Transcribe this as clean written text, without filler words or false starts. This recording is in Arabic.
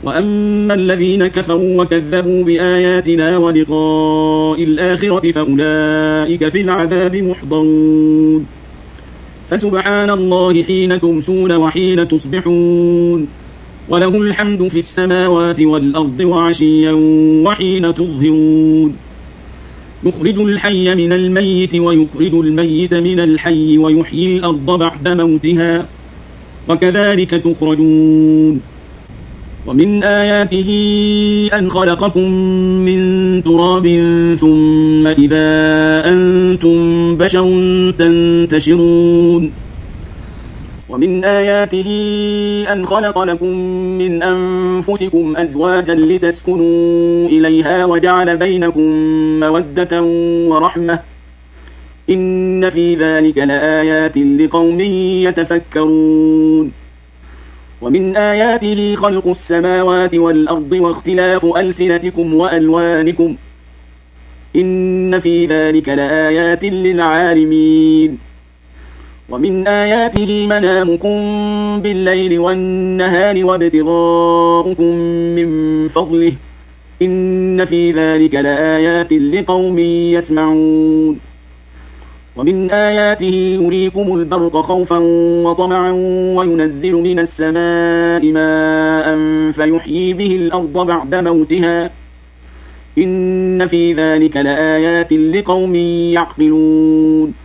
وأما الذين كفروا وكذبوا بآياتنا ولقاء الآخرة فأولئك في العذاب محضرون فسبحان الله حين تمسون وحين تصبحون وله الحمد في السماوات والأرض وعشيا وحين تظهرون يخرج الحي من الميت ويخرج الميت من الحي ويحيي الأرض بعد موتها وكذلك تخرجون ومن آياته أن خلقكم من تراب ثم إذا أنتم بشر تنتشرون ومن آياته أن خلق لكم من أنفسكم أزواجا لتسكنوا إليها وجعل بينكم مودة ورحمة إن في ذلك لآيات لقوم يتفكرون ومن آياته خلق السماوات والأرض واختلاف ألسنتكم وألوانكم إن في ذلك لآيات للعالمين ومن آياته منامكم بالليل والنهار وابتغاؤكم من فضله إن في ذلك لآيات لقوم يسمعون ومن آياته يريكم البرق خوفا وطمعا وينزل من السماء ماء فيحيي به الأرض بعد موتها إن في ذلك لآيات لقوم يعقلون